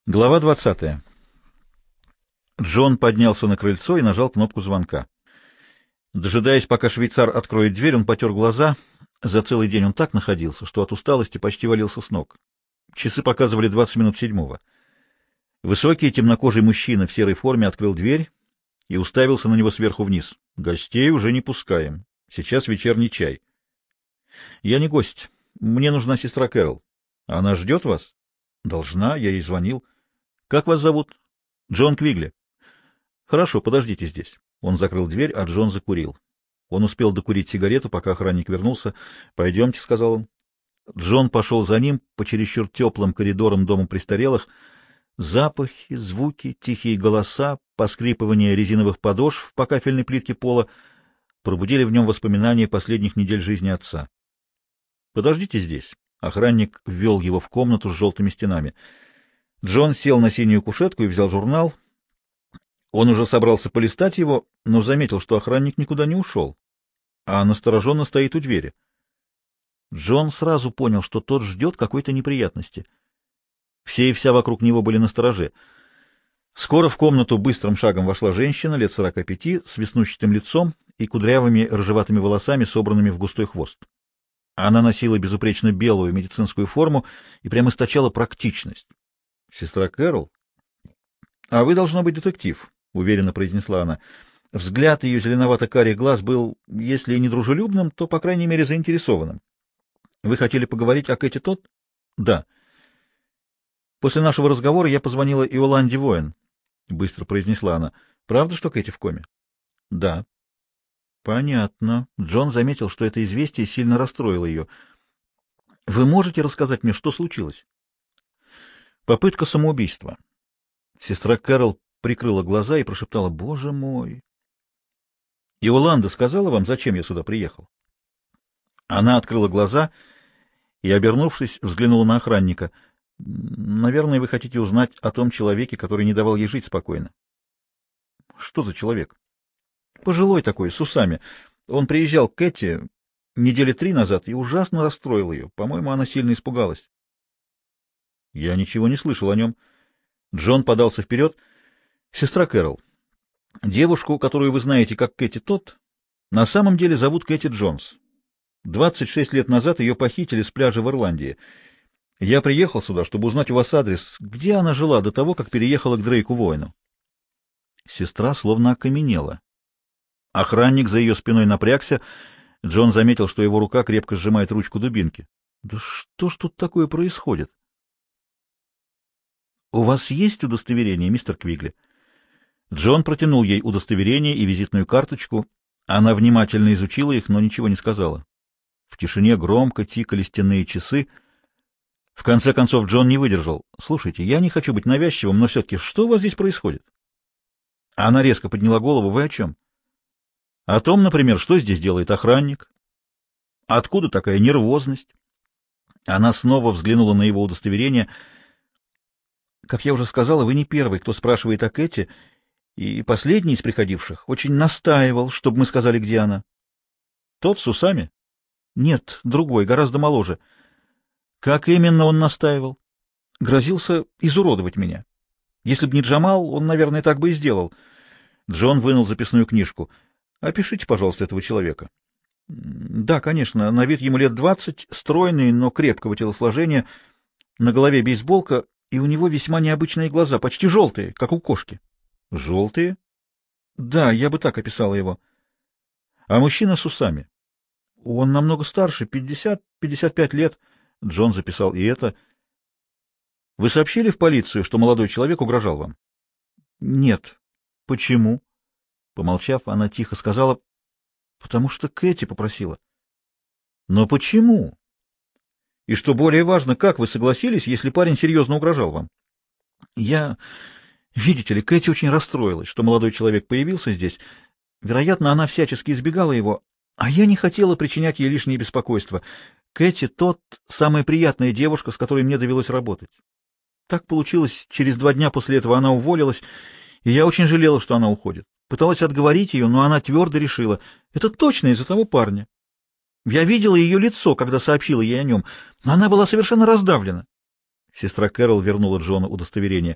Глава 20. Джон поднялся на крыльцо и нажал кнопку звонка. Дожидаясь, пока швейцар откроет дверь, он потер глаза. За целый день он так находился, что от усталости почти валился с ног. Часы показывали 20 минут седьмого. Высокий темнокожий мужчина в серой форме открыл дверь и уставился на него сверху вниз. «Гостей уже не пускаем. Сейчас вечерний чай». «Я не гость. Мне нужна сестра Кэрол. Она ждет вас?» «Должна. Я ей звонил». «Как вас зовут?» «Джон Квигли». «Хорошо, подождите здесь». Он закрыл дверь, а Джон закурил. Он успел докурить сигарету, пока охранник вернулся. «Пойдемте», — сказал он. Джон пошел за ним по чересчур теплым коридорам дома престарелых. Запахи, звуки, тихие голоса, поскрипывание резиновых подошв по кафельной плитке пола пробудили в нем воспоминания последних недель жизни отца. «Подождите здесь». Охранник ввел его в комнату с желтыми стенами. Джон сел на синюю кушетку и взял журнал. Он уже собрался полистать его, но заметил, что охранник никуда не ушел, а настороженно стоит у двери. Джон сразу понял, что тот ждет какой-то неприятности. Все и вся вокруг него были настороже. Скоро в комнату быстрым шагом вошла женщина лет 45 с веснущатым лицом и кудрявыми рыжеватыми волосами, собранными в густой хвост. Она носила безупречно белую медицинскую форму и прямо источала практичность. — Сестра Кэрол? — А вы, должно быть, детектив, — уверенно произнесла она. Взгляд ее зеленовато-карих глаз был, если и не дружелюбным, то, по крайней мере, заинтересованным. — Вы хотели поговорить о Кэти Тодд? — Да. — После нашего разговора я позвонила Иоланде Воин, — быстро произнесла она. — Правда, что Кэти в коме? — Да. — Понятно. Джон заметил, что это известие сильно расстроило ее. — Вы можете рассказать мне, что случилось? — Попытка самоубийства. Сестра Кэрол прикрыла глаза и прошептала: «Боже мой!» «Иоланда сказала вам, зачем я сюда приехал?» Она открыла глаза и, обернувшись, взглянула на охранника. «Наверное, вы хотите узнать о том человеке, который не давал ей жить спокойно». «Что за человек?» «Пожилой такой, с усами. Он приезжал к Кэти недели 3 назад и ужасно расстроил ее. По-моему, она сильно испугалась». «Я ничего не слышал о нем». Джон подался вперед. «Сестра Кэрол, девушку, которую вы знаете как Кэти Тодд, на самом деле зовут Кэти Джонс. 26 лет назад ее похитили с пляжа в Ирландии. Я приехал сюда, чтобы узнать у вас адрес, где она жила до того, как переехала к Дрейку Воину». Сестра словно окаменела. Охранник за ее спиной напрягся. Джон заметил, что его рука крепко сжимает ручку дубинки. «Да что ж тут такое происходит?» «У вас есть удостоверение, мистер Квигли?» Джон протянул ей удостоверение и визитную карточку. Она внимательно изучила их, но ничего не сказала. В тишине громко тикали стенные часы. В конце концов Джон не выдержал. «Слушайте, я не хочу быть навязчивым, но все-таки что у вас здесь происходит?» Она резко подняла голову. «Вы о чем?» «О том, например, что здесь делает охранник. Откуда такая нервозность?» Она снова взглянула на его удостоверение. «Как я уже сказала, вы не первый, кто спрашивает о Кэти, и последний из приходивших очень настаивал, чтобы мы сказали, где она». «Тот с усами?» «Нет, другой, гораздо моложе». «Как именно он настаивал?» «Грозился изуродовать меня. Если бы не Джамал, он, наверное, так бы и сделал». Джон вынул записную книжку. «Опишите, пожалуйста, этого человека». «Да, конечно, на вид ему лет 20, стройный, но крепкого телосложения, на голове бейсболка, и у него весьма необычные глаза, почти желтые, как у кошки». «Желтые?» «Да, я бы так описала его». «А мужчина с усами?» «Он намного старше, 50-55 лет». Джон записал и это. «Вы сообщили в полицию, что молодой человек угрожал вам?» «Нет». «Почему?» Помолчав, она тихо сказала: «Потому что Кэти попросила». «Но почему? И что более важно, как вы согласились, если парень серьезно угрожал вам?» «Я... Видите ли, Кэти очень расстроилась, что молодой человек появился здесь. Вероятно, она всячески избегала его, а я не хотела причинять ей лишнее беспокойство. Кэти тот самая приятная девушка, с которой мне довелось работать. Так получилось, через 2 дня после этого она уволилась, и я очень жалела, что она уходит. Пыталась отговорить ее, но она твердо решила: это точно из-за того парня. Я видела ее лицо, когда сообщила ей о нем. Она была совершенно раздавлена. Сестра Кэрол вернула Джону удостоверение.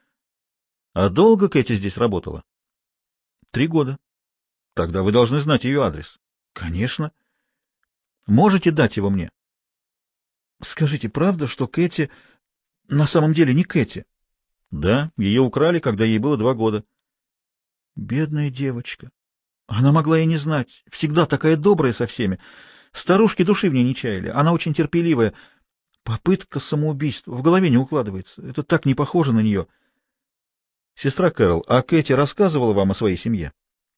— А долго Кэти здесь работала? — 3 года. — Тогда вы должны знать ее адрес. — Конечно. — Можете дать его мне? — Скажите, правда, что Кэти на самом деле не Кэти? — Да, ее украли, когда ей было 2 года. — Бедная девочка. Она могла и не знать. Всегда такая добрая со всеми. Старушки души в ней не чаяли. Она очень терпеливая. Попытка самоубийства. В голове не укладывается. Это так не похоже на нее. Сестра Кэрол, а Кэти рассказывала вам о своей семье?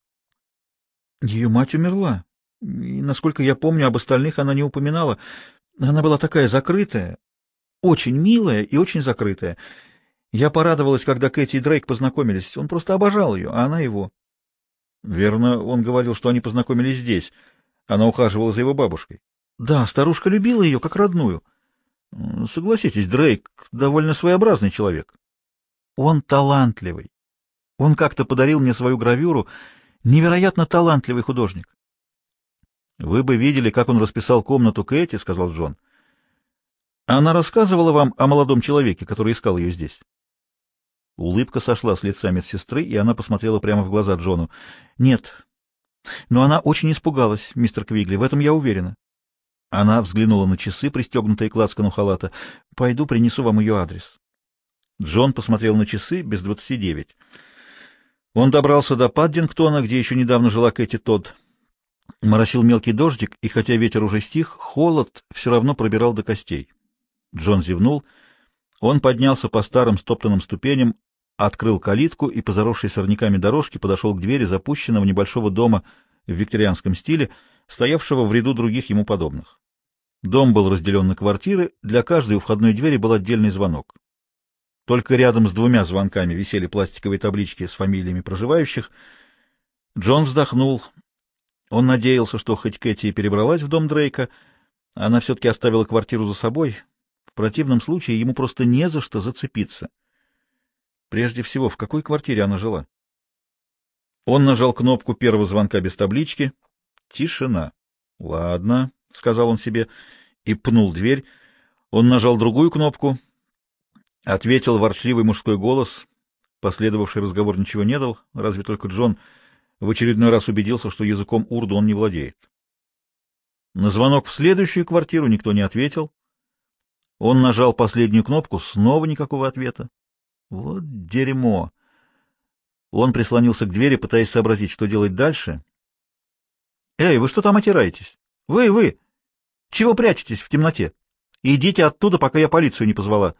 Ее мать умерла. И, насколько я помню, об остальных она не упоминала. Она была такая закрытая, очень милая и очень закрытая. Я порадовалась, когда Кэти и Дрейк познакомились. Он просто обожал ее, а она его. Верно, он говорил, что они познакомились здесь. Она ухаживала за его бабушкой. Да, старушка любила ее как родную. Согласитесь, Дрейк довольно своеобразный человек. Он талантливый. Он как-то подарил мне свою гравюру. Невероятно талантливый художник. Вы бы видели, как он расписал комнату Кэти, — сказал Джон. Она рассказывала вам о молодом человеке, который искал ее здесь? Улыбка сошла с лица медсестры, и она посмотрела прямо в глаза Джону. Нет, но она очень испугалась, мистер Квигли, в этом я уверена. Она взглянула на часы, пристегнутые к лацкану халата. Пойду принесу вам ее адрес. Джон посмотрел на часы, без 29. Он добрался до Паддингтона, где еще недавно жила Кэти Тодд. Моросил мелкий дождик, и хотя ветер уже стих, холод все равно пробирал до костей. Джон зевнул. Он поднялся по старым стоптанным ступеням, открыл калитку и по заросшей сорняками дорожке подошел к двери запущенного небольшого дома в викторианском стиле, стоявшего в ряду других ему подобных. Дом был разделен на квартиры, для каждой у входной двери был отдельный звонок. Только рядом с 2 звонками висели пластиковые таблички с фамилиями проживающих. Джон вздохнул. Он надеялся, что хоть Кэти и перебралась в дом Дрейка, она все-таки оставила квартиру за собой. В противном случае ему просто не за что зацепиться. Прежде всего, в какой квартире она жила? Он нажал кнопку первого звонка без таблички. Тишина. «Ладно», — сказал он себе, и пнул дверь. Он нажал другую кнопку. Ответил ворчливый мужской голос. Последовавший разговор ничего не дал, разве только Джон в очередной раз убедился, что языком урду он не владеет. На звонок в следующую квартиру никто не ответил. Он нажал последнюю кнопку, снова никакого ответа. Вот дерьмо. Он прислонился к двери, пытаясь сообразить, что делать дальше. «Эй, вы что там отираетесь? Вы! Чего прячетесь в темноте? Идите оттуда, пока я полицию не позвала».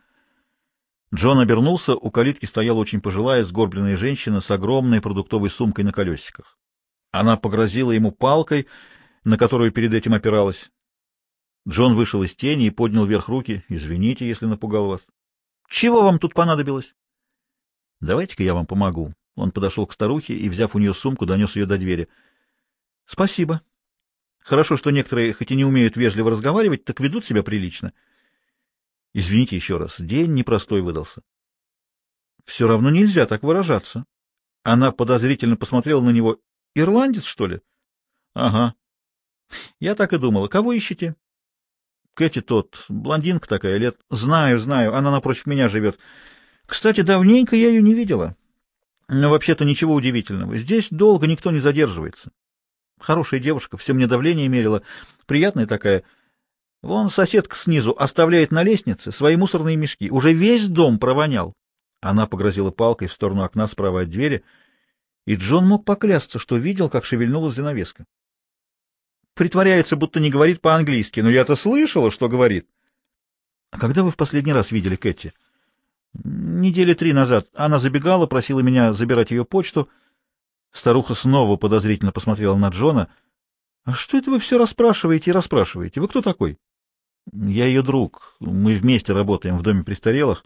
Джон обернулся, у калитки стояла очень пожилая, сгорбленная женщина с огромной продуктовой сумкой на колесиках. Она погрозила ему палкой, на которую перед этим опиралась. Джон вышел из тени и поднял вверх руки. «Извините, если напугал вас». «Чего вам тут понадобилось?» «Давайте-ка я вам помогу». Он подошел к старухе и, взяв у нее сумку, донес ее до двери. «Спасибо. Хорошо, что некоторые, хоть и не умеют вежливо разговаривать, так ведут себя прилично. Извините еще раз, день непростой выдался». «Все равно нельзя так выражаться». Она подозрительно посмотрела на него. «Ирландец, что ли?» «Ага. Я так и думала. Кого ищете?» «Кэти тот, блондинка такая, лет...» «Знаю, она напротив меня живет. Кстати, давненько я ее не видела. Но вообще-то ничего удивительного. Здесь долго никто не задерживается. Хорошая девушка, все мне давление мерила. Приятная такая. Вон соседка снизу оставляет на лестнице свои мусорные мешки. Уже весь дом провонял». Она погрозила палкой в сторону окна справа от двери, и Джон мог поклясться, что видел, как шевельнулась занавеска. Притворяется, будто не говорит по-английски, но я-то слышала, что говорит. — А когда вы в последний раз видели Кэти? — 3 недели назад. Она забегала, просила меня забирать ее почту. Старуха снова подозрительно посмотрела на Джона. — А что это вы все расспрашиваете и расспрашиваете? Вы кто такой? — Я ее друг. Мы вместе работаем в доме престарелых.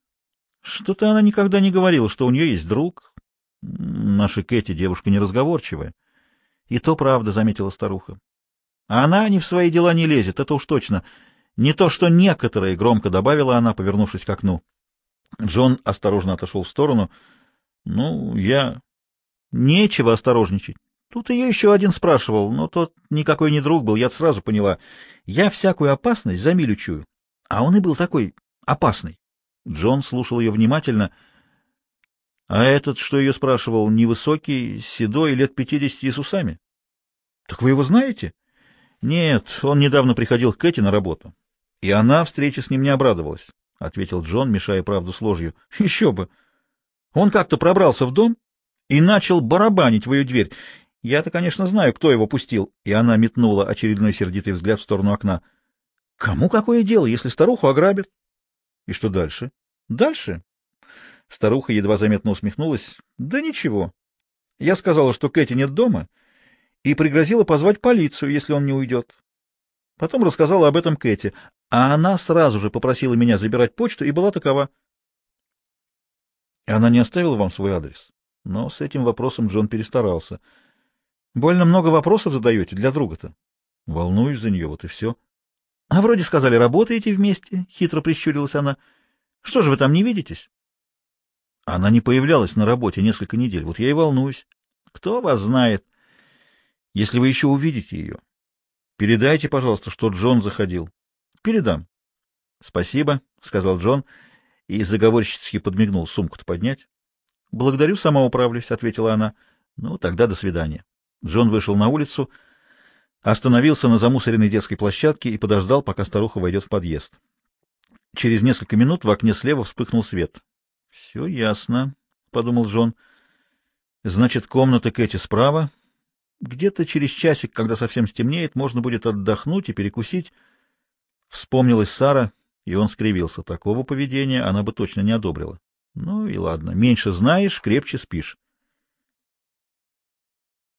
— Что-то она никогда не говорила, что у нее есть друг. Наша Кэти девушка неразговорчивая. — И то правда, — заметила старуха. — А она не в свои дела не лезет, это уж точно. Не то, что некоторые, — громко добавила она, повернувшись к окну. Джон осторожно отошел в сторону. — Ну, я... — Нечего осторожничать. Тут ее еще один спрашивал, но тот никакой не друг был, я сразу поняла. Я всякую опасность за милю чую. А он и был такой опасный. Джон слушал ее внимательно. А этот, что ее спрашивал, невысокий, седой, лет 50 и с усами? Так вы его знаете? Нет, он недавно приходил к Кэти на работу. И она встрече с ним не обрадовалась, — ответил Джон, мешая правду с ложью. Еще бы! Он как-то пробрался в дом и начал барабанить в ее дверь. Я-то, конечно, знаю, кто его пустил. И она метнула очередной сердитый взгляд в сторону окна. Кому какое дело, если старуху ограбят? И что дальше? Дальше? Старуха едва заметно усмехнулась. Да ничего. Я сказала, что Кэти нет дома, и пригрозила позвать полицию, если он не уйдет. Потом рассказала об этом Кэти, а она сразу же попросила меня забирать почту и была такова. Она не оставила вам свой адрес? Но с этим вопросом Джон перестарался. Больно много вопросов задаете для друга-то. Волнуюсь за нее, вот и все. — А вроде сказали, работаете вместе, — хитро прищурилась она. — Что же вы там не видитесь? Она не появлялась на работе несколько недель, вот я и волнуюсь. Кто вас знает? Если вы еще увидите ее, передайте, пожалуйста, что Джон заходил. — Передам. — Спасибо, — сказал Джон и заговорщицки подмигнул. — Сумку-то поднять? — Благодарю, сама управлюсь, — ответила она. — Ну, тогда до свидания. Джон вышел на улицу, остановился на замусоренной детской площадке и подождал, пока старуха войдет в подъезд. Через несколько минут в окне слева вспыхнул свет. — Все ясно, — подумал Джон. — Значит, комната Кэти справа. Где-то через часик, когда совсем стемнеет, можно будет отдохнуть и перекусить. Вспомнилась Сара, и он скривился. Такого поведения она бы точно не одобрила. Ну и ладно. Меньше знаешь, крепче спишь.